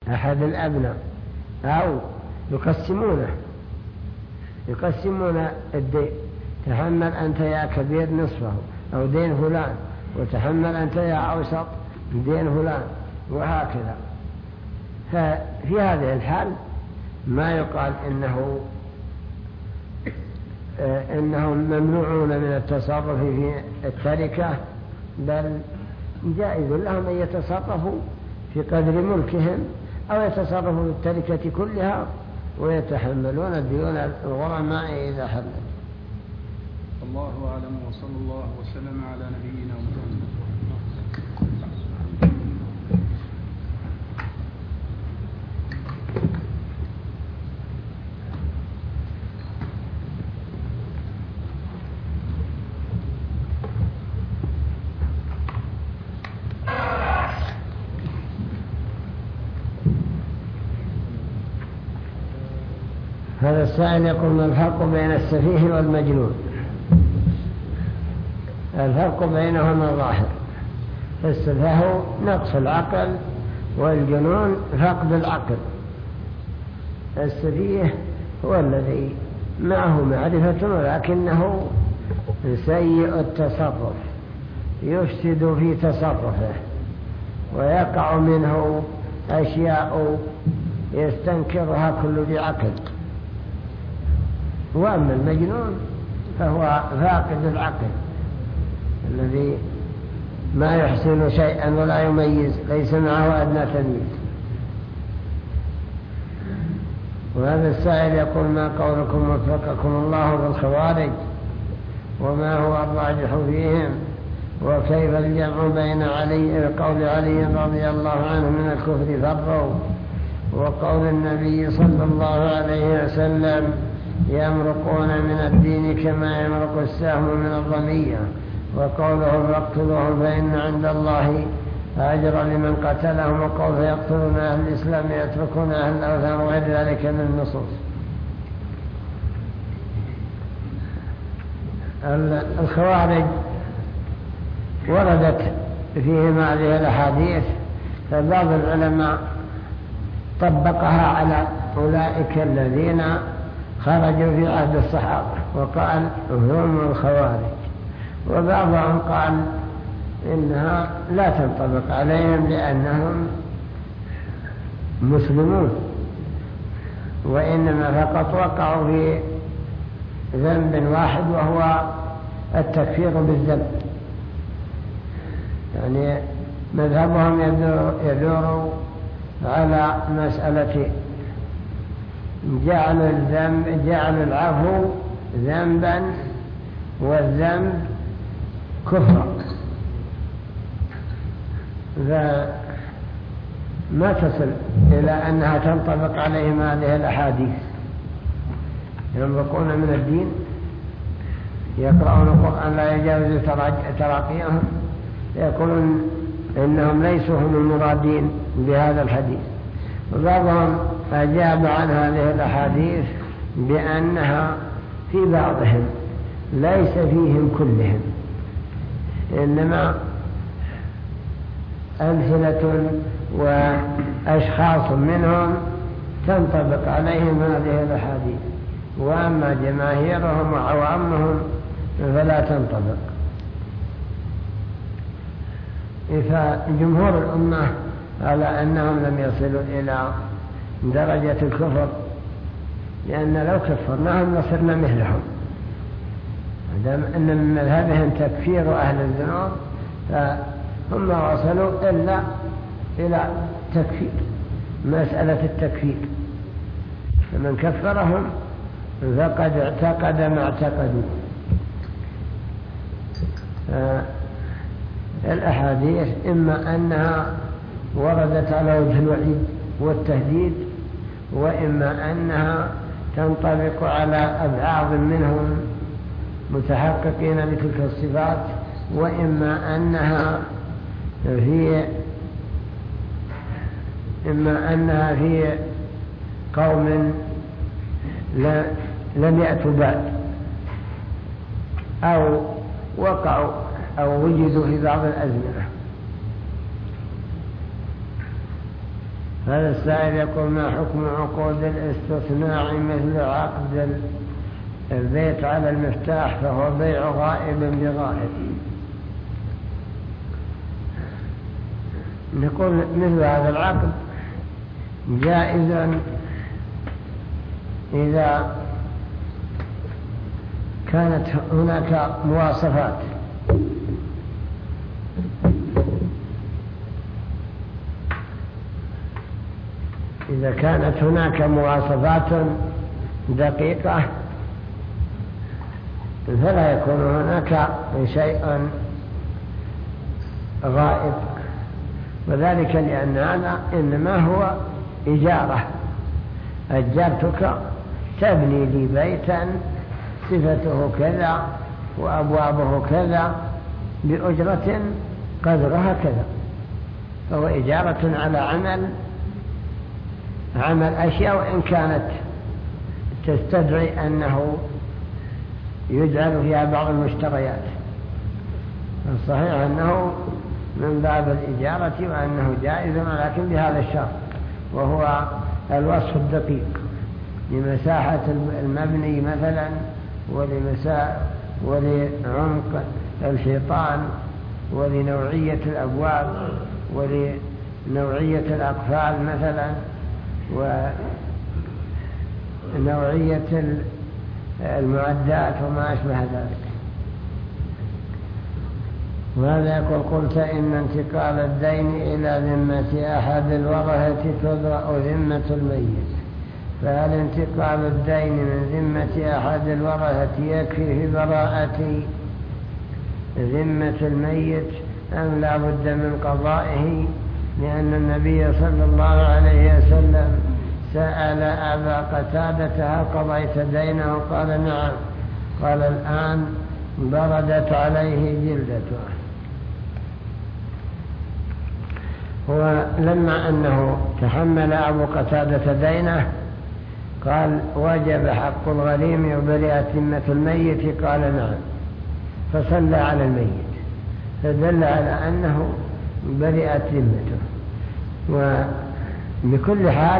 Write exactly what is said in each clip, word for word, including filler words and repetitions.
أحد الأبناء أو يقسمونه يقسمون الدين، تحمل أنت يا كبير نصفه أو دين فلان، وتحمل أنت يا أوسط دين فلان، وهكذا. ففي هذه الحال ما يقال إنه إنهم ممنوعون من التصرف في التركة، بل جائز لهم أن يتصرفوا في قدر ملكهم أو يتصرفوا في التركة كلها ويتحملون ديون الغرماء إذا حلت. الله أعلم، وصلى الله وسلم على نبينا محمد. هذا السائل يقول: ما الفرق بين السفيه والمجنون؟ الفرق بينهما ظاهر. السفاه نقص العقل، والجنون فقد العقل. السفيه هو الذي معه معرفة ولكنه سيء التصرف، يفسد في تصرفه ويقع منه أشياء يستنكرها كل ذي عقل. وأما المجنون فهو فاقد العقل الذي ما يحسن شيئا ولا يميز، ليس معه أدنى تمييز. وهذا السائل يقول: ما قولكم وفقكم الله بالخوارج، وما هو الراجح فيهم، وكيف الجمع بين علي قول علي رضي الله عنه من الكفر فروا، وقول النبي صلى الله عليه وسلم: يمرقون من الدين كما يمرق السهم من الرمية، وقولهم: اقتلوهم فإن عند الله أجر لمن قتلهم، وقول: فيقتلون أهل الإسلام يتركون أهل الأوثان، وغير ذلك من النصوص. الخوارج وردت فيهم هذه الأحاديث، فبعض العلماء طبقها على أولئك الذين خرجوا في عهد الصحابة وقال هم الخوارج، وبعضهم قال إنها لا تنطبق عليهم لأنهم مسلمون، وإنما فقط وقعوا في ذنب واحد وهو التكفير بالذنب. يعني مذهبهم يدور على مسألة جعل الذنب جعل العفو ذنبا والذنب كفرا، فما تصل إلى أنها تنطبق عليهم هذه الأحاديث. يمرقون من الدين، يقرؤون القرآن لا يجاوز تراقيهم، يقولون إنهم ليسوا هم المرادين بهذا الحديث. وبعضهم أجاب عن هذه الأحاديث بأنها في بعضهم ليس فيهم كلهم، إنما أمثلة وأشخاص منهم تنطبق عليهم هذه الأحاديث، وأما جماهيرهم وعوامهم فلا تنطبق. فجمهور الأمة على أنهم لم يصلوا إلى درجة الكفر، لأن لو كفرناهم لصرنا مثلهم. أن من مذهبهم تكفير أهل الذنوب، فهم ما وصلوا إلا إلى تكفير، مسألة التكفير. فمن كفرهم فقد اعتقد ما اعتقدوا. الأحاديث إما أنها وردت على وجه الوعيد والتهديد، وإما أنها تنطبق على أبعاد منهم متحققين بتلك الصفات، وإما أنها في إما أنها في قوم لم يأتوا بعد، أو وقعوا أو وجدوا في بعض الأزمنة. هذا السائل يقول: ما حكم عقود الاستثناء مثل عقد البيت على المفتاح فهو بيع غائب بغائب؟ نقول مثل هذا العقد جائز إذا كانت هناك مواصفات، إذا كانت هناك مواصفات دقيقة فلا يكون هناك شيء غائب، وذلك لأن هذا إنما هو إجارة. أجرتك تبني لي بيتا صفته كذا وأبوابه كذا بأجرة قدرها كذا، فهو إجارة على عمل عمل أشياء، وإن كانت تستدعي أنه يجعل فيها بعض المشتريات. الصحيح أنه من باب الإجارة وأنه جائز، ولكن بهذا الشرط، وهو الوصف الدقيق لمساحة المبني مثلا، ولعمق الحيطان، ولنوعية الأبواب، ولنوعية الأقفال مثلا، ونوعية المعدات وما أشبه ذلك. وهذا يقول: قلت إن انتقال الدين إلى ذمة أحد الورثة تدرأ ذمة الميت، فهل انتقال الدين من ذمة أحد الورثة يكفي في براءة ذمة الميت أم لا بد من قضائه؟ لأن النبي صلى الله عليه وسلم سأل أبا قتادة: هل قضيت دينه؟ قال: نعم. قال: الآن بردت عليه جلدته. ولما أنه تحمل أبو قتادة دينه قال: وجب حق الغريم وبرئت ذمة الميت؟ قال: نعم. فصلى على الميت، فدل على أنه برئت ذمته. وبكل حال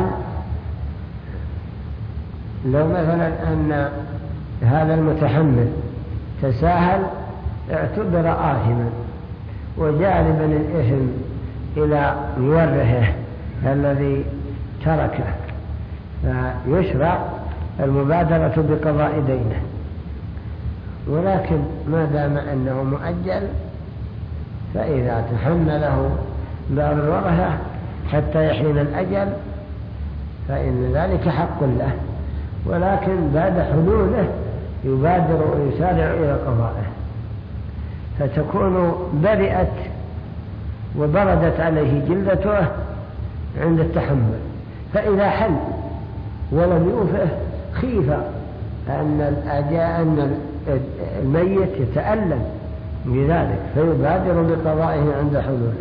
لو مثلا أن هذا المتحمل تساهل اعتبر آثما، وجالبا الإثم إلى مورثه الذي تركه، فيشرع المبادرة بقضاء دينه. ولكن ما دام أنه مؤجل، فإذا تحمله بعض الورثة حتى يحين الأجل فإن ذلك حق له، ولكن بعد حلوله يبادر ويسارع إلى قضائه، فتكون برئت وبردت عليه جلدته عند التحمل. فإذا حل ولم يوفه خيف أن أن الميت يتألم بذلك، فيبادر بقضائه عند حلوله.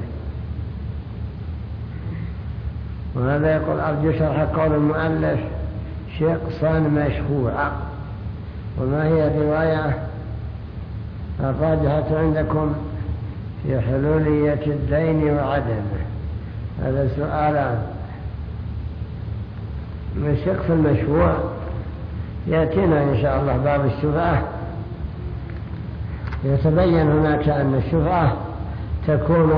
وهذا يقول: أرجو شرح قول المؤلف: شقصا مشفوعا. وما هي الرواية الراجحة عندكم في حلولية الدين وعدمه؟ هذا سؤالان. من الشقص المشفوع يأتينا إن شاء الله باب الشفعة، يتبين هناك أن الشفعة تكون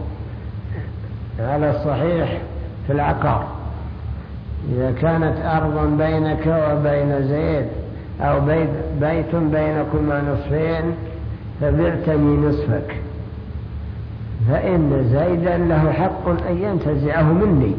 على الصحيح في العقار. إذا كانت أرض بينك وبين زيد أو بيت, بيت بينكما نصفين فبعتني نصفك، فإن زيدا له حق أن ينتزعه مني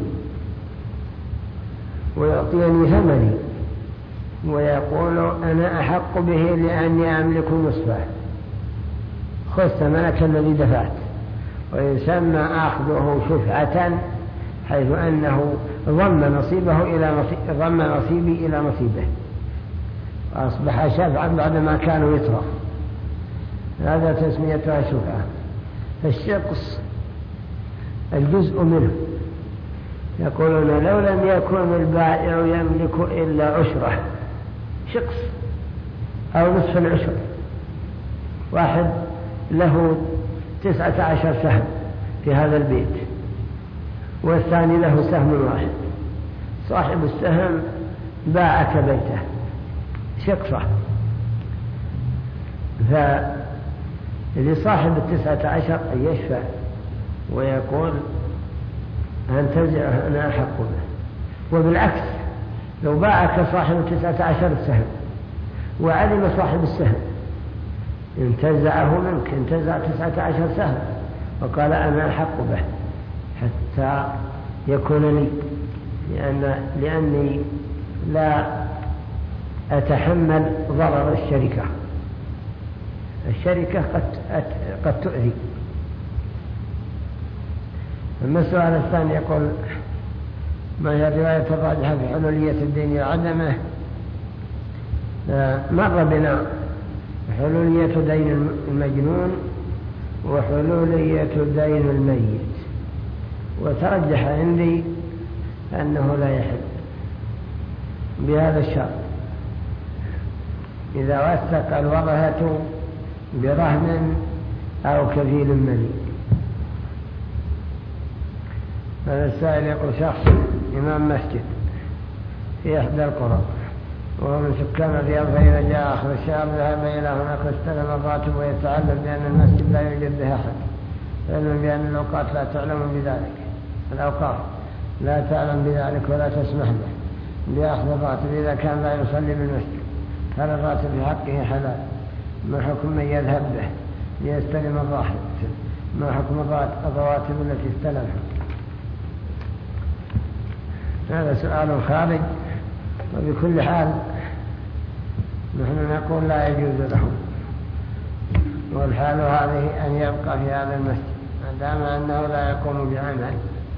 ويعطيني ثمني، ويقول: أنا أحق به لأني أملك نصفه، خذ ثمنك الذي دفعت. ويسمى أخذه شفعة، حيث أنه ضم نصيبه إلى نصيب ضم نصيبي إلى نصيبه، وأصبح شفعا بعدما كانوا يطرق. هذا تسميتها شفعة. فالشقص الجزء منه يقولون: لو لم يكن البائع يملك إلا عشرة، شقص أو نصف العشر، واحد له تسعة عشر سهم في هذا البيت، والثاني له سهم واحد. صاحب السهم باعك بيته شقفة، فلصاحب التسعة عشر أن يشفع ويقول أنتزعه أنا أحق به. وبالعكس لو باعك صاحب التسعة عشر السهم وعلم صاحب السهم انتزعه منك، انتزع تسعة عشر سهم وقال أنا أحق به حتى يكون لي، لأن لأني لا أتحمل ضرر الشركة. الشركة قد قد تؤذي. أما السؤال الثاني يقول ما هي الرواية الراجحة في حلولية الدين وعدمه؟ مر بنا حلولية دين المجنون وحلولية دين الميت، وترجح عندي أنه لا يحل بهذا الشرط: إذا وثق الورثة برهن أو كفيل مليء. هذا السائل يقول شخص إمام مسجد في إحدى القرى وهو من سكان الرياض، فإذا جاء آخر الشهر ذهب إلى هناك واستلم الراتب ويتعلم بأن المسجد لا يوجد به أحد، علما بأن الأوقات لا تعلم بذلك، الأوقات لا تعلم بذلك ولا تسمح له بأخذ الراتب إذا كان لا يصلي بالمسجد، هل الراتب في حقه حلال؟ ما حكم من يذهب به ليستلم الراتب؟ ما حكم الرواتب التي استلمها؟ هذا سؤال خارج، وبكل حال نحن نقول لا يجوز له، والحال هذه أن يبقى في هذا المسجد ما دام أنه لا يقوم بعمل.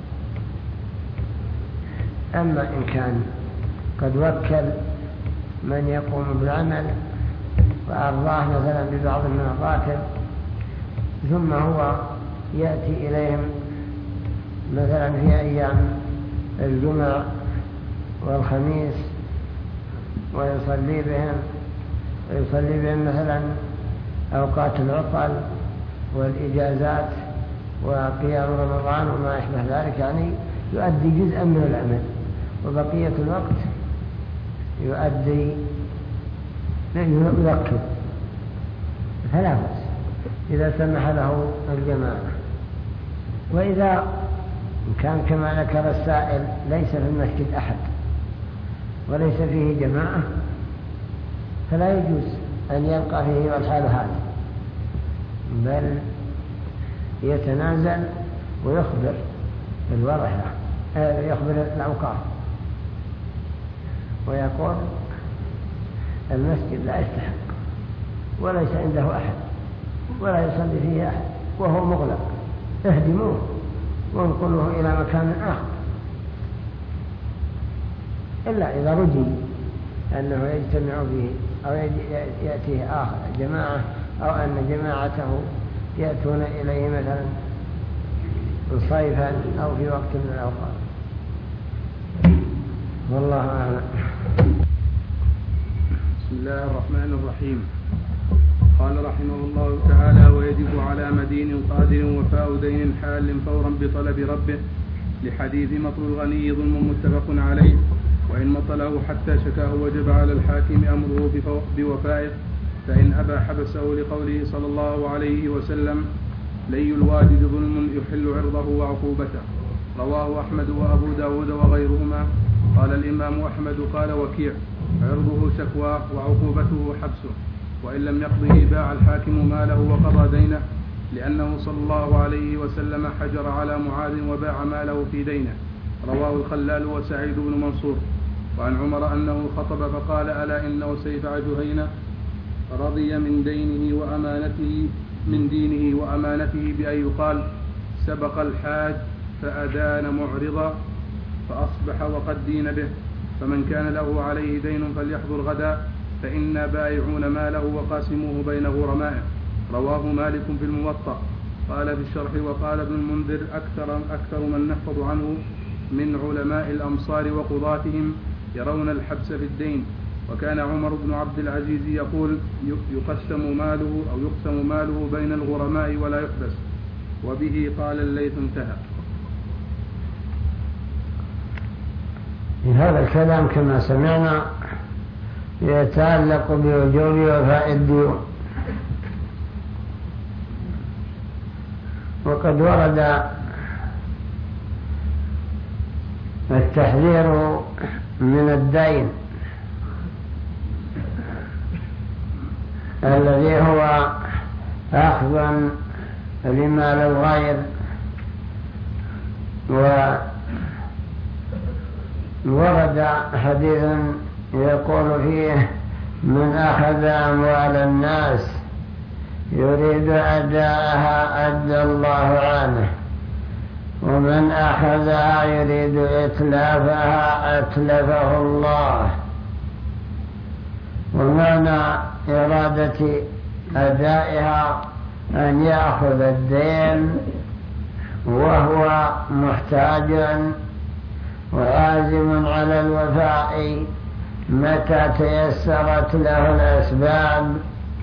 أما إن كان قد وكل من يقوم بالعمل وأرضاه مثلا ببعض من الراتب، ثم هو يأتي إليهم مثلا في أيام الجمعة والخميس ويصلي بهم ويصلي بهم مثلا أوقات العطل والإجازات وقيام رمضان وما أشبه ذلك، يعني يؤدي جزءا من العمل وبقية الوقت يؤدي يذكر، فلا بأس إذا سمح له الجماعة. وإذا كان كما ذكر السائل ليس في المسجد أحد وليس فيه جماعة فلا يجوز أن يبقى فيه والحال هذا، بل يتنازل ويخبر الورثة، يخبر الأوقاف ويقول المسجد لا يستحق وليس عنده أحد ولا يصلي فيه أحد وهو مغلق، اهدموه وانقلوه إلى مكان آخر، إلا إذا رجي أنه يجتمع به أو يأتيه آخر جماعة أو أن جماعته يأتون إليه مثلا صيفا أو في وقت من الأوقات. والله أعلم. بسم الله الرحمن الرحيم. قال رحمه الله تعالى: ويجب على مدين قادر وفاء دين حال فورا بطلب ربه، لحديث مطل الغني ظلم متفق عليه، وإن مطله حتى شكاه وجب على الحاكم أمره بوفائه، فإن أبى حبسه لقوله صلى الله عليه وسلم: لي الواجد ظلم يحل عرضه وعقوبته. رواه أحمد وأبو داود وغيرهما. قال الإمام أحمد قال وكيع: عرضه شكواه وعقوبته حبسه، وإن لم يقضه باع الحاكم ماله وقضى دينه، لأنه صلى الله عليه وسلم حجر على معاذ وباع ماله في دينه. رواه الخلال وسعيد بن منصور. وعن عمر أنه خطب فقال: ألا إنه سيدع جهينة رضي من دينه وأمانته من دينه وأمانته بأن يقال: سبق الحاج فأدان معرضا فأصبح وقد دين به، فمن كان له عليه دين فليحضر غدا، فإنا بائعون ماله وقاسموه بين غرمائه. رواه مالك في الموطأ. قال في الشرح: وقال ابن المنذر: أكثر, أكثر من نحفظ عنه من علماء الأمصار وقضاتهم يرون الحبس في الدين. وكان عمر بن عبد العزيز يقول: يقسم ماله أو يقسم ماله بين الغرماء ولا يحبس. وبه قال الليث: انتهى. هذا الكلام كما سمعنا يتعلق بوجوب وفاء الديون، وقد ورد التحذير من الدين الذي هو أخذ لمال الغير، وورد حديث يقول فيه: من أخذ أموال الناس يريد أداءها أدى الله عنه، ومن أخذها يريد إتلافها أتلفه الله. ومعنى إرادة أدائها أن يأخذ الدين وهو محتاج وعازم على الوفاء متى تيسرت له الأسباب،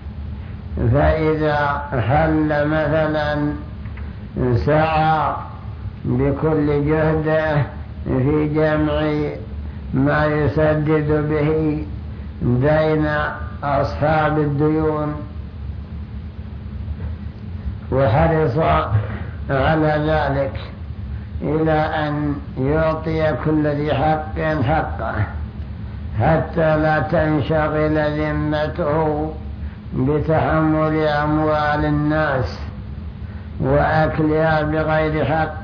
فإذا حل مثلا سعى بكل جهده في جمع ما يسدد به دين أصحاب الديون، وحرص على ذلك إلى أن يعطي كل ذي حق حقه حتى لا تنشغل ذمته بتحمل أموال الناس وأكلها بغير حق.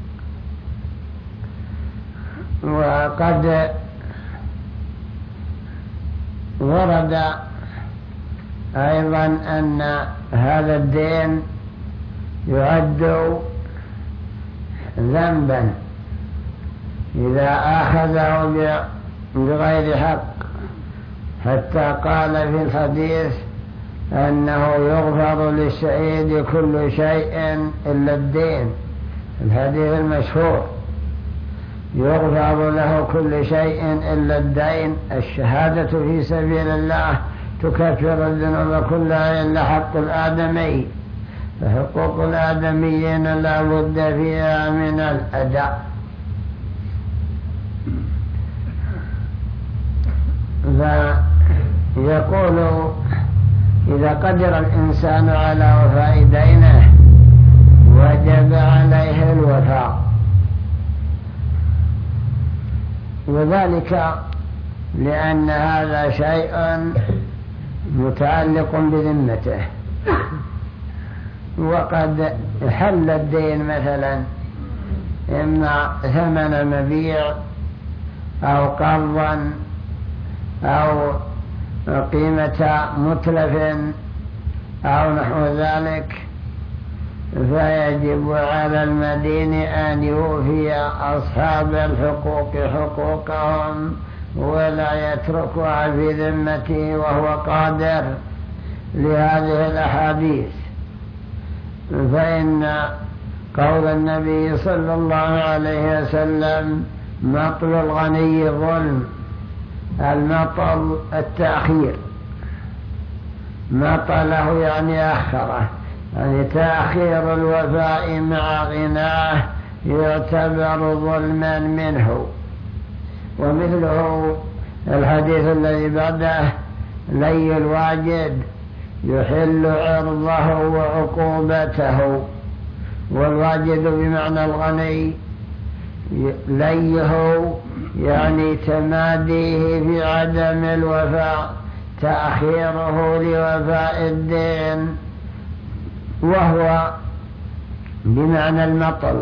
وقد ورد أيضا أن هذا الدين يعد ذنبا إذا أخذه بغير حق، حتى قال في الحديث أنه يغفر للشهيد كل شيء إلا الدين، الحديث المشهور: يغفر له كل شيء إلا الدين. الشهادة في سبيل الله تكفر الذنوب كلها إلا حق الآدمي، فحقوق الآدميين لا بد فيها من الأداء. فيقول: إذا قدر الإنسان على وفاء دينه وجب عليه الوفاء، وذلك لأن هذا شيء متعلق بذمته. وقد حل الدين مثلا إما ثمن مبيع أو قرضا أو قيمة متلف أو نحو ذلك، فيجب على المدين أن يوفي أصحاب الحقوق حقوقهم ولا يتركها في ذمته وهو قادر لهذه الأحاديث. فإن قول النبي صلى الله عليه وسلم: مطل الغني ظلم. المطل التأخير، مطله يعني أخره، يعني تأخير الوفاء مع غناه يعتبر ظلما منه. ومثله الحديث الذي بعده: لي الواجد يحل عرضه وعقوبته. والواجد بمعنى الغني، ليه يعني تماديه في عدم الوفاء، تأخيره لوفاء الدين، وهو بمعنى المطل.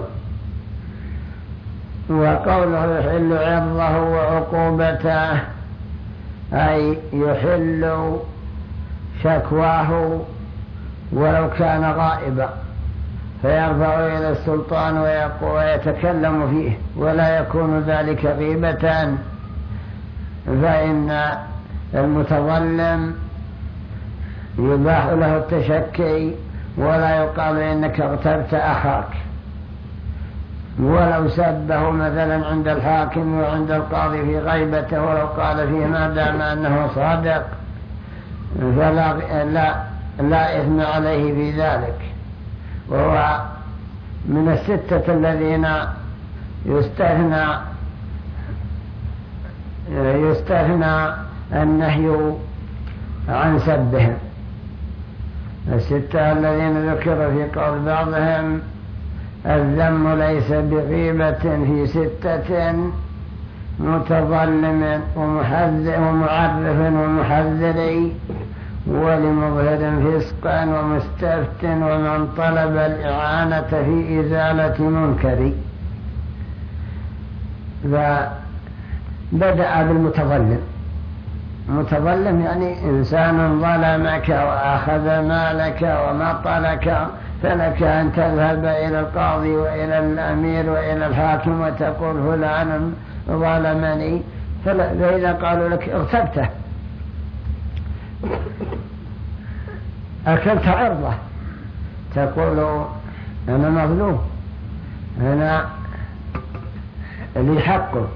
وقوله يحل عرضه وعقوبته أي يحل شكواه ولو كان غائبا، فيرفع إلى السلطان ويتكلم فيه ولا يكون ذلك غيبة، فإن المتظلم يباح له التشكي ولا يقال إنك اغتبت أخاك. ولو سبه مثلا عند الحاكم وعند القاضي في غيبته ولو قال فيه ما دام أنه صادق فلا لا, لا إثم عليه في ذلك. وهو من الستة الذين يستثنى يستثنى النهي عن سبهم. الستة الذين ذكر في قول بعضهم الذم ليس بغيبة في ستة متظلم ومعرف ومحذر ولمظهر فسقا ومستفت ومن طلب الإعانة في إزالة منكر. فبدأ بالمتظلم. متظلم يعني إنسان ظلمك وأخذ مالك ومطلك، فلك أن تذهب إلى القاضي وإلى الأمير وإلى الحاكم وتقول فلان ظلمني، فإذا قالوا لك اغتبته أكلت عرضه تقول أنا مظلوم، أنا لي حقه،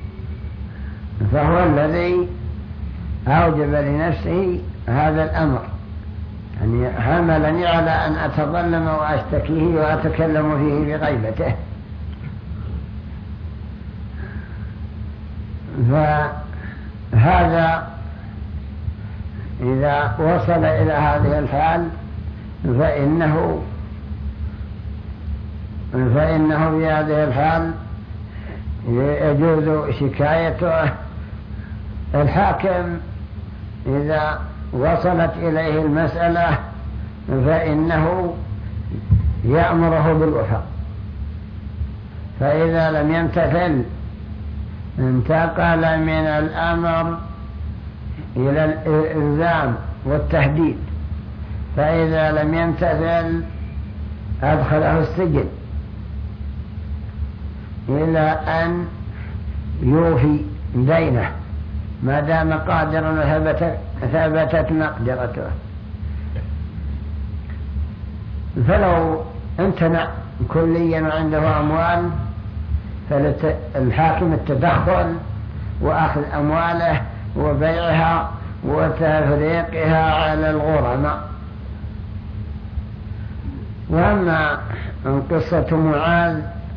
فهو الذي أوجب لنفسه هذا الأمر، يعني حملني على أن أتظلم وأشتكيه وأتكلم فيه بغيبته. فهذا إذا وصل إلى هذه الحال فإنه فإنه في هذه الحال يجوز شكايته. الحاكم إذا وصلت إليه المسألة فإنه يأمره بالوفاء، فإذا لم يمتثل انتقل من الأمر إلى الإلزام والتهديد، فإذا لم يمتثل أدخله السجن إلى أن يوفي دينه ما دام قادرا ثبتت مقدرته. فلو امتنع كليا وعنده أموال فالحاكم التدخل وأخذ أمواله وبيعها وتفريقها على الغرماء. وأما قصة معاذ،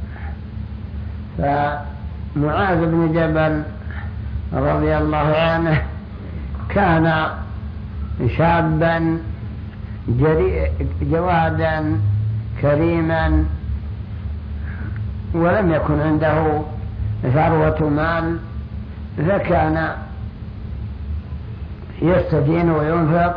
فمعاذ بن جبل رضي الله عنه كان شابا جوادا كريما، ولم يكن عنده ثروة مال، فكان يستدين وينفق،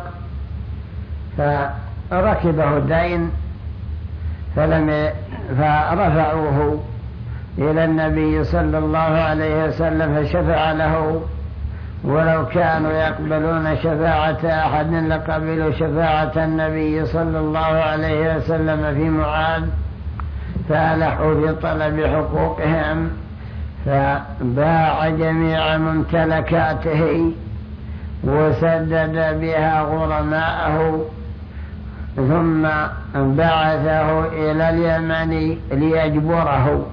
فركبه الدين فلم فرفعوه إلى النبي صلى الله عليه وسلم فشفع له، ولو كانوا يقبلون شفاعة أحد لقبلوا شفاعة النبي صلى الله عليه وسلم في معاذ، فألحوا في طلب حقوقهم، فباع جميع ممتلكاته وسدد بها غرماءه، ثم بعثه إلى اليمن ليجبره.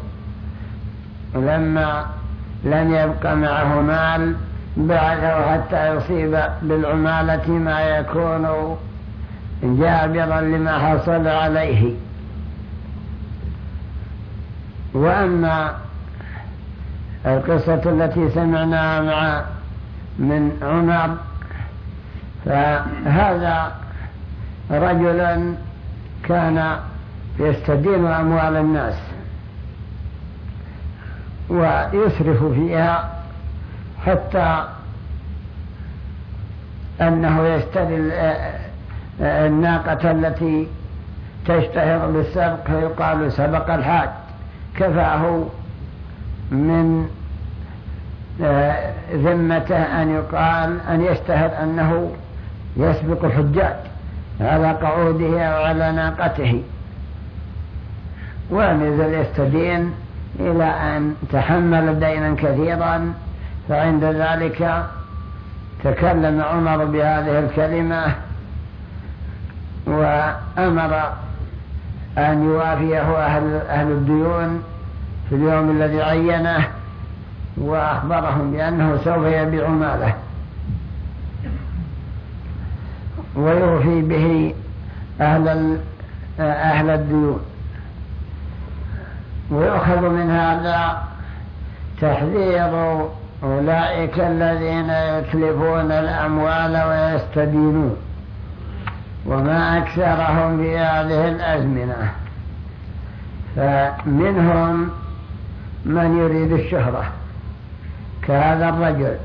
لما لم يبق معه مال بعثه حتى يصيب بالعمالة ما يكون جابرا لما حصل عليه. وأما القصة التي سمعناها مع من عمر، فهذا رجل كان يستدين أموال الناس ويسرف فيها، حتى أنه يشتري الناقة التي تشتهر بالسبق، فيقال سبق الحاج، كفاه من ذمته أن يقال أن يشتهر أنه يسبق الحجاج على قعوده وعلى ناقته، ونزل يستدين إلى أن تحمل دينا كثيرا. فعند ذلك تكلم عمر بهذه الكلمة وأمر أن يوافيه أهل, أهل الديون في اليوم الذي عينه، وأخبرهم بأنه سوف يبيع ماله ويوفي به أهل, أهل الديون. ويؤخذ من هذا تحذير أولئك الذين يتلفون الأموال ويستدينون، وما أكثرهم في هذه الأزمنة. فمنهم من يريد الشهرة كهذا الرجل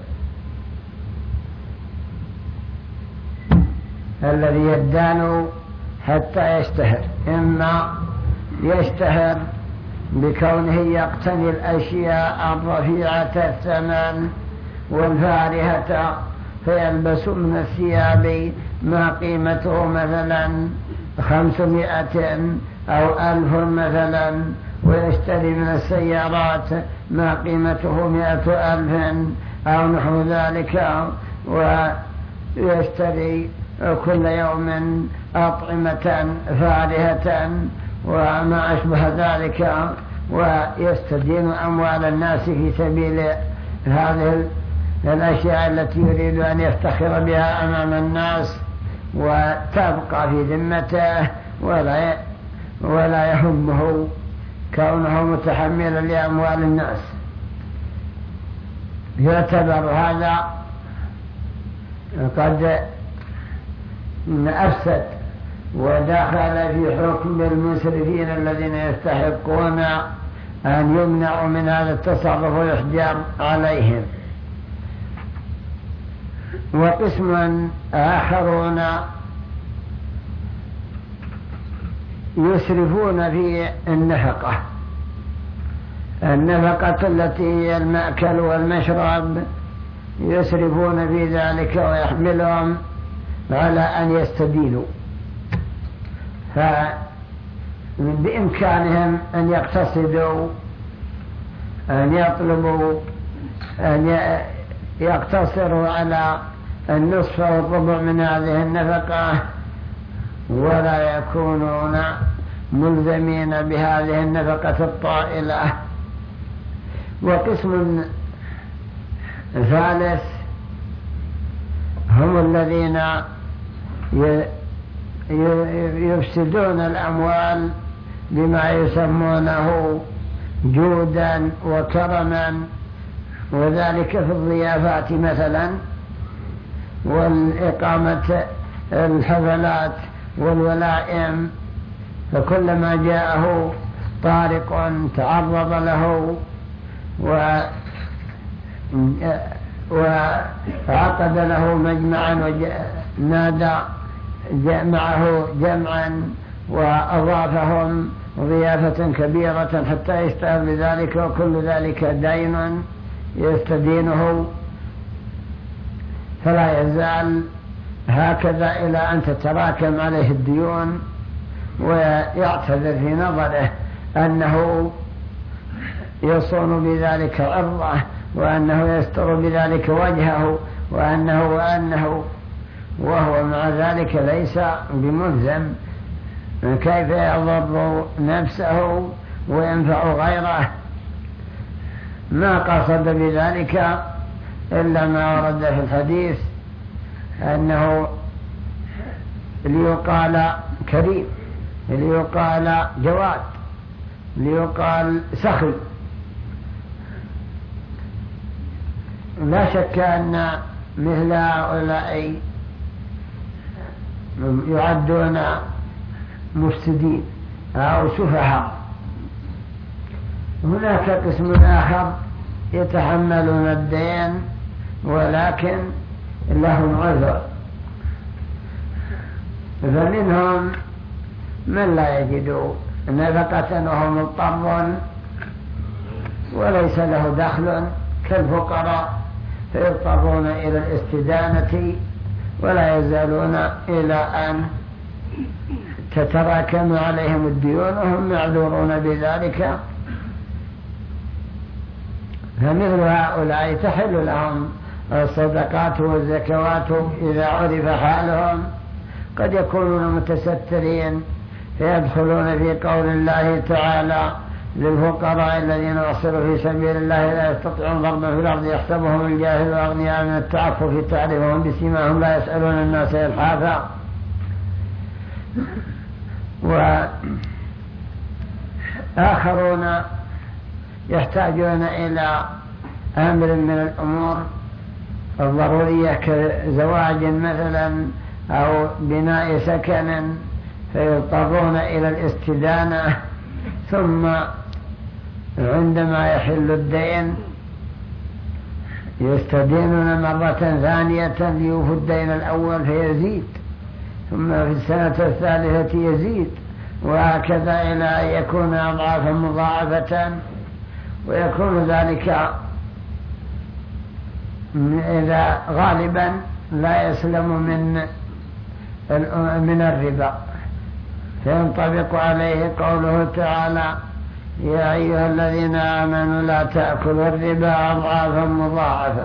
الذي يدان حتى يشتهر، إما يشتهر بكونه يقتني الأشياء الرفيعة الثمن والفارهة، فيلبس من الثياب ما قيمته مثلا خمسمائة أو ألف مثلا، ويشتري من السيارات ما قيمته مائة ألف أو نحو ذلك، ويشتري كل يوم أطعمة فارهة وما أشبه ذلك، ويستدين أموال الناس في سبيل هذه الأشياء التي يريد أن يفتخر بها أمام الناس، وتبقى في ذمته ولا ولا يهمه كونه متحملا لأموال الناس. يعتبر هذا قد أفسد ودخل في حكم المسرفين الذين يستحقون أن يمنعوا من هذا التصرف ويحجر عليهم. وقسم آخرون يسرفون في النفقة، النفقة التي هي المأكل والمشرب، يسرفون في ذلك ويحملهم على أن يستدينوا، فبإمكانهم أن يقتصدوا، أن يطلبوا أن يقتصروا على النصف والربع من هذه النفقة، ولا يكونون ملزمين بهذه النفقة الطائلة. وقسم ثالث هم الذين يفسدون الأموال بما يسمونه جودا وكرما، وذلك في الضيافات مثلا، والإقامة الحفلات والولائم، فكلما جاءه طارق تعرض له وعقد له مجمعا ونادى معه جمعا وأضافهم ضيافة كبيرة حتى يشتهر بذلك، وكل ذلك دين يستدينه، فلا يزال هكذا إلى أن تتراكم عليه الديون، ويعتذر في نظره أنه يصون بذلك عرضه، وأنه يستر بذلك وجهه، وأنه وأنه وهو مع ذلك ليس بملزم. كيف يضر نفسه وينفع غيره؟ ما قصد بذلك إلا ما ورد في الحديث أنه ليقال كريم، ليقال جواد، ليقال سخي. لا شك أن مثل هؤلاء يعدون مفسدين أو سفهاء. هناك قسم آخر يتحملون الدين ولكن لهم عذر، فمنهم من لا يجد نفقة وهو مضطر وليس له دخل كالفقراء، فيضطرون إلى الاستدانة ولا يزالون إلى أن تتراكم عليهم الديون وهم معذورون بذلك. فمثل هؤلاء تحل لهم الصدقات والزكوات إذا عرف حالهم. قد يكونون متسترين فيدخلون في قول الله تعالى للفقراء الذين أحصروا في سبيل الله لا يستطيعون ضربا في الأرض يحسبهم الجاهل أغنياء من التعفف تعرفهم بسيماهم لا يسألون الناس إلحافا. وآخرون يحتاجون إلى أمر من الأمور الضرورية كزواج مثلا أو بناء سكن فيضطرون إلى الاستدانة، ثم عندما يحل الدين يستدينون مرة ثانية ليوفوا الدين الأول فيزيد، ثم في السنة الثالثة يزيد، وهكذا إلى أن يكون أضعافا مضاعفة. ويكون ذلك إذا غالبا لا يسلم من من الربا، فينطبق عليه قوله تعالى: يا أيها الذين آمنوا لا تأكلوا الربا أضعافا مضاعفة.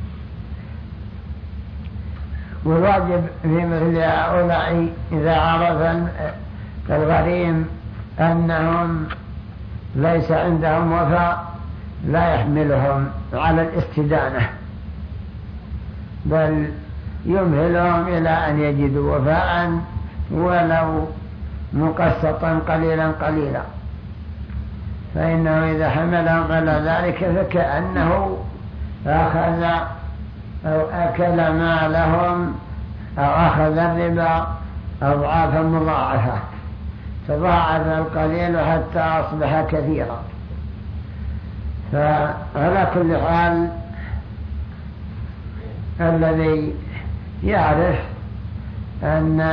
والواجب في مثل هؤلاء إذا عرف الغريم أنهم ليس عندهم وفاء لا يحملهم على الاستدانة، بل يمهلهم إلى أن يجدوا وفاء ولو مقسطا قليلا قليلا، فإنه إذا حملهم على ذلك فكأنه أخذ أو أكل مالهم أو أخذ الربا أضعافا مضاعفة، تضاعف القليل حتى أصبح كثيرا. فعلى كل حال الذي يعرف أن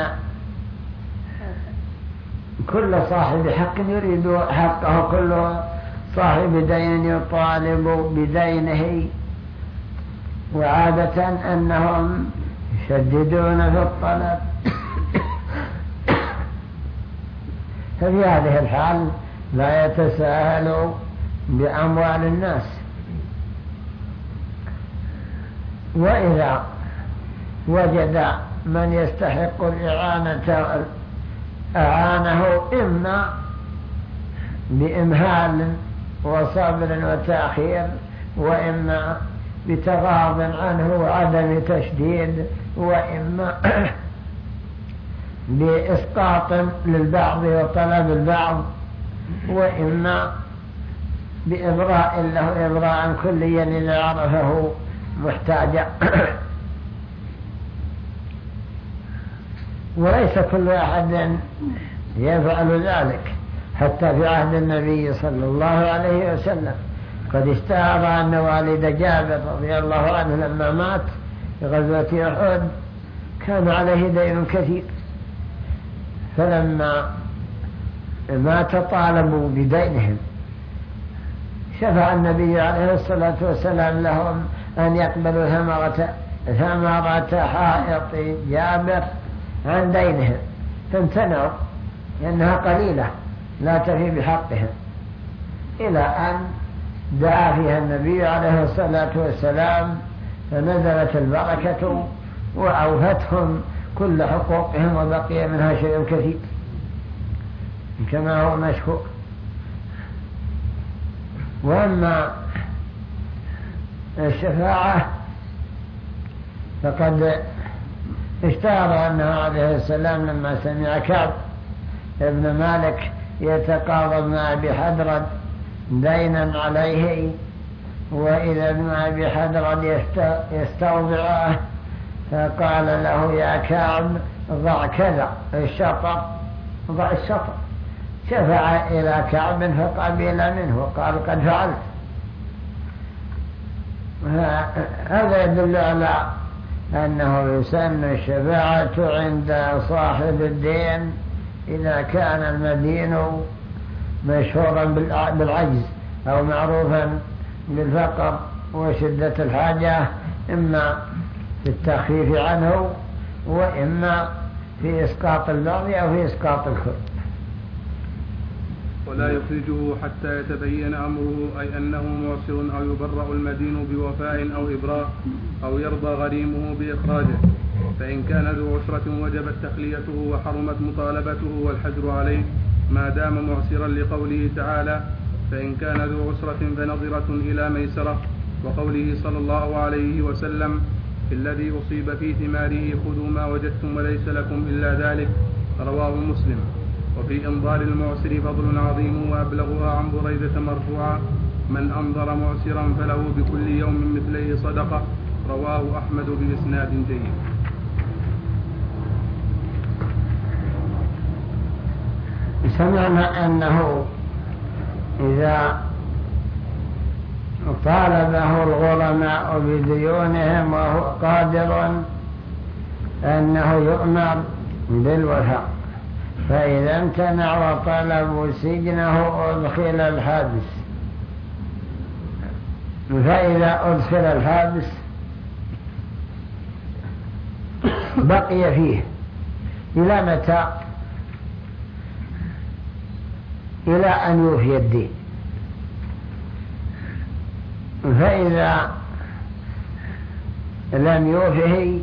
كل صاحب حق يريد حقه، كل صاحب دين يطالب بدينه، وعادة أنهم يشددون في الطلب ففي هذه الحال لا يتساهل بأموال الناس. وإذا وجد من يستحق الإعانة أعانه إما بإمهال وصبر وتأخير، وإما بتغاض عنه وعدم تشديد، وإما بإسقاط للبعض وطلب البعض، وإما بإبراء له إبراء كليا إذا عرفه محتاجا. وليس كل أحد يفعل ذلك، حتى في عهد النبي صلى الله عليه وسلم قد اشتهر أن والد جابر رضي الله عنه لما مات في غزوة أحد كان عليه دين كثير، فلما مات طالبوا بدينهم، شفع النبي عليه الصلاة والسلام لهم أن يقبلوا ثمرة ثمرة حائط جابر عن دينهم، فامتنعوا لأنها قليلة لا تفي بحقهم، إلى أن دعا فيها النبي عليه الصلاة والسلام فنزلت البركة وأوفتهم كل حقوقهم، وبقي منها شيء كثير كما هو مشهور. وأما الشفاعة فقد اشتهر أنه عليه السلام لما سمع كعب ابن مالك يتقاضى مع أبي حدرد دينا عليه، وإذا ابن أبي حدرد يستوضعه فقال له: يا كعب ضع كذا الشطر، ضع الشطر. شفع إلى كعب فقبل منه وقال: قد فعلت. هذا يدل على أنه يسن الشفاعة عند صاحب الدين إذا كان المدين مشهورا بالعجز أو معروفا بالفقر وشدة الحاجة، إما في التخفيف عنه وإما في إسقاط البعض أو في إسقاط الكل. ولا يخرجه حتى يتبين أمره، أي أنه معسر أو يبرأ المدين بوفاء أو إبراء، أو يرضى غريمه بإخراجه. فإن كان ذو عسرة وجبت تخليته وحرمت مطالبته والحجر عليه ما دام معسرا، لقوله تعالى: فإن كان ذو عسرة فنظرة إلى ميسرة، وقوله صلى الله عليه وسلم: الذي أصيب في ثماره خذوا ما وجدتم وليس لكم إلا ذلك، رواه مسلم. وفي إنظار المعسر فضل عظيم وأبلغها عن بريدة مرفوعا: من أنظر معسرا فله بكل يوم مثليه صدقة. رواه أحمد بإسناد جيد. سمعنا أنه إذا طالبه الغرماء بديونهم وهو قادر أنه يؤمر بالوفاء، فإذا امتنع وطلبوا سجنه أدخل الحبس، فإذا أدخل الحبس بقي فيه إلى متى؟ إلى أن يوفي الدين. فإذا لم يوفه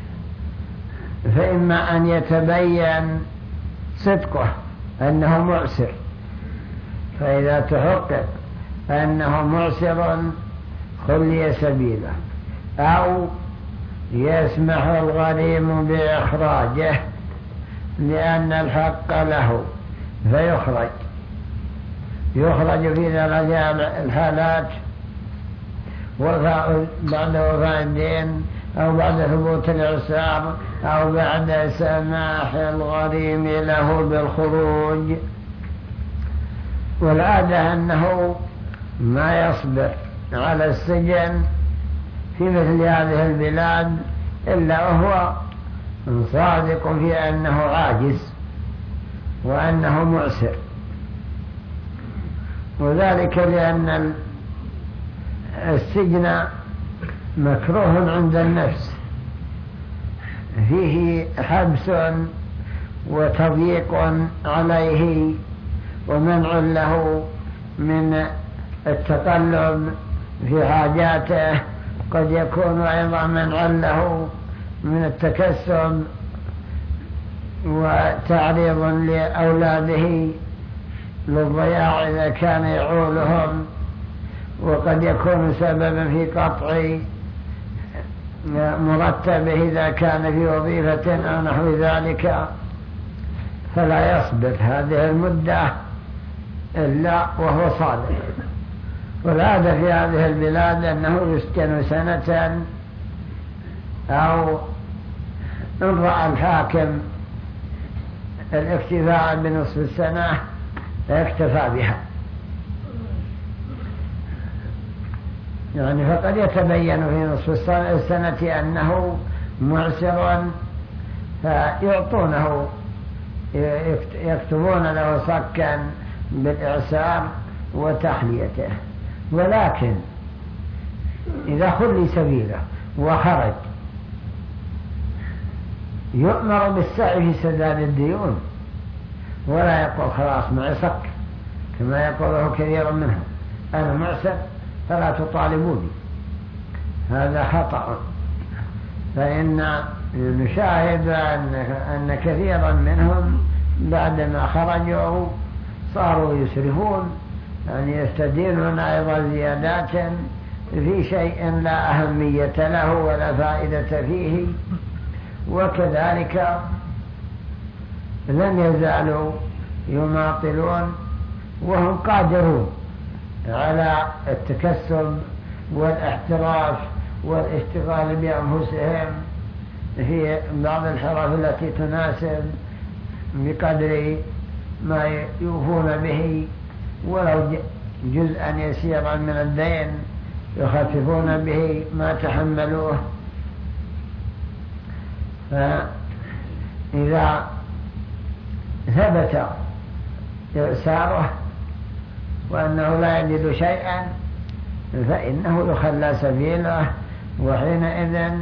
فإما أن يتبين صدقه أنه معسر، فإذا تحقق أنه معسر خلي سبيله، أو يسمح الغريم بإخراجه لأن الحق له فيخرج يخرج في ذلك الحالات وفاء بعد وفاء الدين أو بعد ثبوت الإعسار أو بعد سماح الغريم له بالخروج. والعادة أنه ما يصبر على السجن في مثل هذه البلاد إلا وهو صادق في أنه عاجز وأنه معسر، وذلك لأن السجن مكروه عند النفس، فيه حبس وتضييق عليه ومنع له من التقلب في حاجاته، قد يكون أيضا منع له من التكسب وتعريض لأولاده للضياع إذا كان يعولهم، وقد يكون سببا في قطع مرتبه إذا كان في وظيفة أو نحو ذلك، فلا يصبر هذه المدة إلا وهو صادق. والعادة في هذه البلاد أنه يسجن سنة، أو إن رأى الحاكم الاكتفاء بنصف السنة اكتفى بها، يعني فقد يتبين في نصف السنة أنه معسر فيعطونه يكتبون له صكا بالإعسار وتحليته. ولكن إذا خلي سبيله وخرج يؤمر بالسعي في سداد الديون، ولا يقول خلاص معي صك كما يقوله كثير منهم، أنا معسر فلا تطالبوني، هذا خطأ. فإن نشاهد أن كثيرا منهم بعدما خرجوا صاروا يسرفون، يعني يستدينون أيضا زيادات في شيء لا أهمية له ولا فائدة فيه، وكذلك لم يزالوا يماطلون وهم قادرون على التكسب والاحتراف والاشتغال بأنفسهم في بعض الحرف التي تناسب بقدر ما يوفون به، ولو جزءا يسيرا من الدين يخففون به ما تحملوه. فإذا ثبت إعساره وأنه لا يجد شيئا فإنه يخلى سبيله، وحينئذ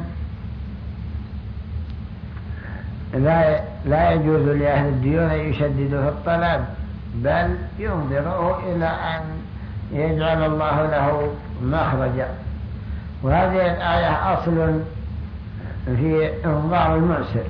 لا لا يجوز لأهل الديون يشددوا في الطلب، بل ينظروه إلى أن يجعل الله له مخرجا. وهذه الآية أصل في إنظار المعسر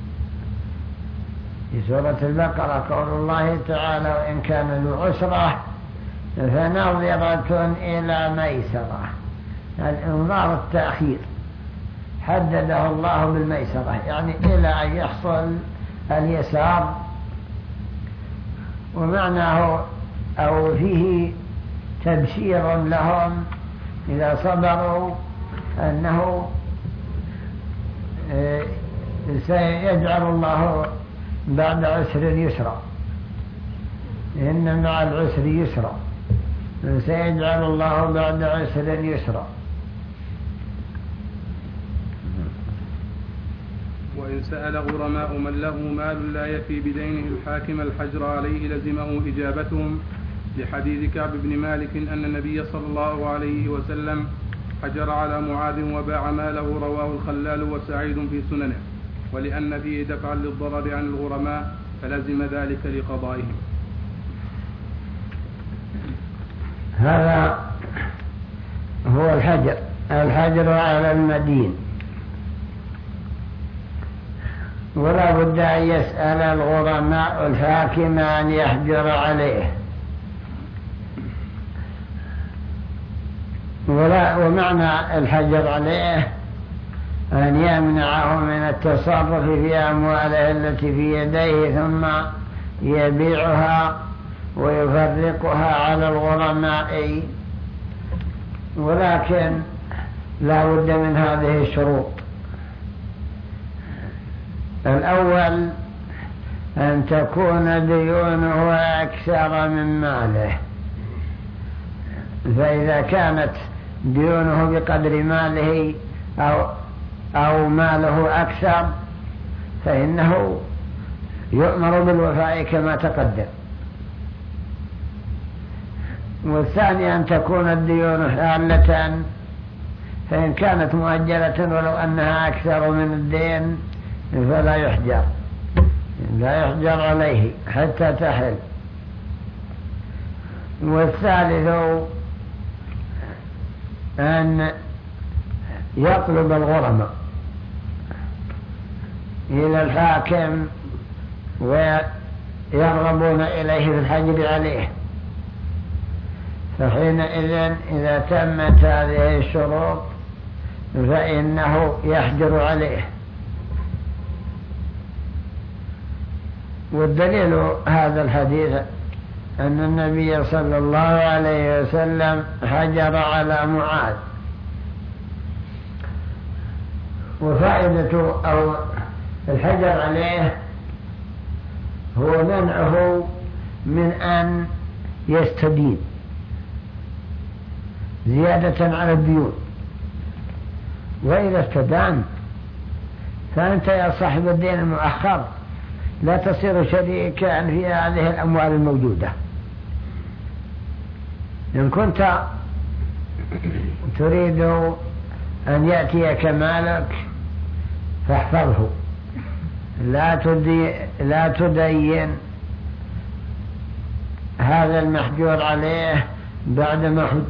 في سورة البقرة، قول الله تعالى: وإن كان ذو عسرة فنظرة إلى ميسرة. الإنظار التأخير حدده الله بالميسرة، يعني إلى أن يحصل اليسار، ومعناه أو فيه تبشير لهم إذا صبروا أنه سيجعل الله بعد عسر يسرا، إن مع العسر يسرا، سيجعل الله بعد عسر يسرا. وإن سأل غرماء من له مال لا يفي بدينه الحاكم الحجر عليه لزمه إجابتهم، لحديث كعب بن مالك أن النبي صلى الله عليه وسلم حجر على معاذ وباع ماله، رواه الخلال وسعيد في سننه، ولأن فيه دفعا للضرر عن الغرماء فلزم ذلك لقضائهم. هذا هو الحجر، الحجر على المدين، ولا بد أن يسأل الغرماء الحاكم أن يحجر عليه، ولا ومعنى الحجر عليه أن يمنعه من التصرف في أمواله التي في يديه ثم يبيعها ويفرقها على الغرماء، ولكن لا بد من هذه الشروط. الأول أن تكون ديونه أكثر من ماله، فإذا كانت ديونه بقدر ماله أو, أو ماله أكثر فإنه يؤمر بالوفاء كما تقدم. والثاني أن تكون الديون حالة، فإن كانت مؤجلة ولو أنها أكثر من الدين فلا يحجر لا يحجر عليه حتى تحل. والثالث أن يطلب الغرماء إلى الحاكم ويرغبون إليه في الحجر عليه، فحينئذ إذا تمت هذه الشروط فإنه يحجر عليه. والدليل هذا الحديث أن النبي صلى الله عليه وسلم حجر على معاذ. وفائدة أو الحجر عليه هو منعه من أن يستدين زيادة على الديون، وإذا استدان فأنت يا صاحب الدين المؤخر لا تصير شريكا في هذه الأموال الموجودة. إن كنت تريد أن يأتيك مالك فاحفظه، لا تدي لا تدين هذا المحجور عليه بعدما حد،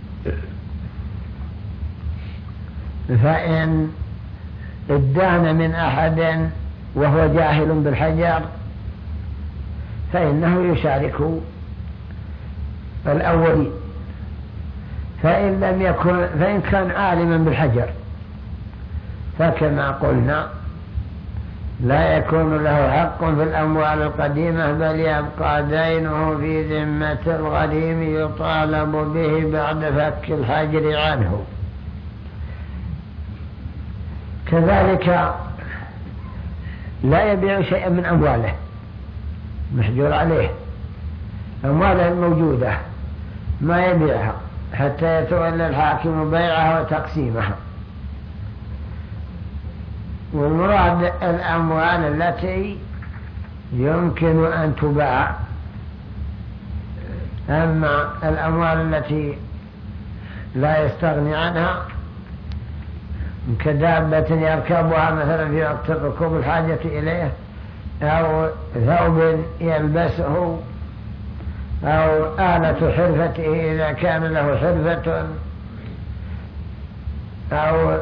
فإن ادان من أحد وهو جاهل بالحجر فإنه يشارك الأولين، فإن لم يكن فإن كان عالما بالحجر فكما قلنا لا يكون له حق في الأموال القديمة، بل يبقى دينه في ذمة الغريم يطالب به بعد فك الحجر عنه. كذلك لا يبيع شيئا من أمواله محجور عليه، أمواله الموجودة ما يبيعها حتى يتولى الحاكم بيعها وتقسيمها. والمراد الأموال التي يمكن أن تباع، أما الأموال التي لا يستغني عنها كدابة يركبها مثلا في وقت ركوب الحاجة إليه، أو ثوب يلبسه، أو آلة حرفته إذا كان له حرفة، أو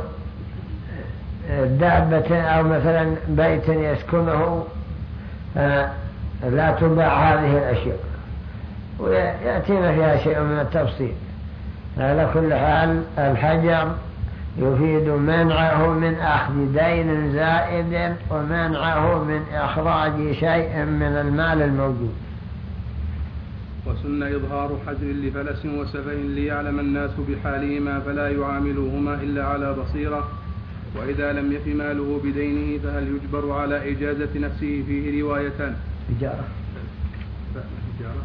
دابة، أو مثلا بيت يسكنه، لا تباع هذه الأشياء، ويأتينا فيها شيء من التفصيل. على كل حال الحجر يفيد منعه من أخذ دين زائد ومنعه من إخراج شيء من المال الموجود. وسن إظهار حزر لفلس وسفه ليعلم الناس بحالهما فلا يعاملوهما إلا على بصيرة. وإذا لم يف ماله بدينه فهل يجبر على إجازة نفسه؟ فيه روايتان. إجارة إجارة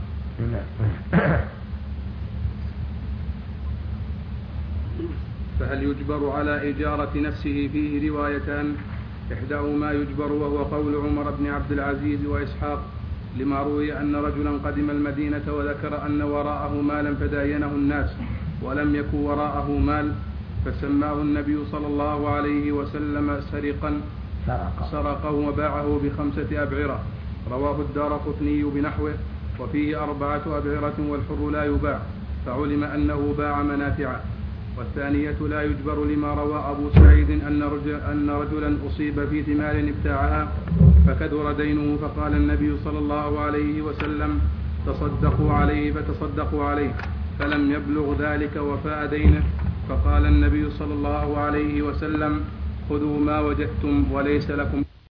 فهل يجبر على إجارة نفسه؟ فيه روايتان، إحداهما يجبر وهو قول عمر بن عبد العزيز وإسحاق، لما روي أن رجلا قدم المدينة وذكر أن وراءه مالا فداينه الناس ولم يكن وراءه مال، فسماه النبي صلى الله عليه وسلم سرقا سرقه وباعه بخمسة أبعرة. رواه الدارقطني بنحوه، وفيه أربعة أبعرة والحر لا يباع، فعلم أنه باع منافعه. والثانية لا يجبر لما روى أبو سعيد أن, رجل أن رجلا أصيب في ثمار ابتاعها فكدر دينه، فقال النبي صلى الله عليه وسلم تصدقوا عليه، فتصدقوا عليه، فلم يبلغ ذلك وفاء دينه، فقال النبي صلى الله عليه وسلم خذوا ما وجدتم وليس لكم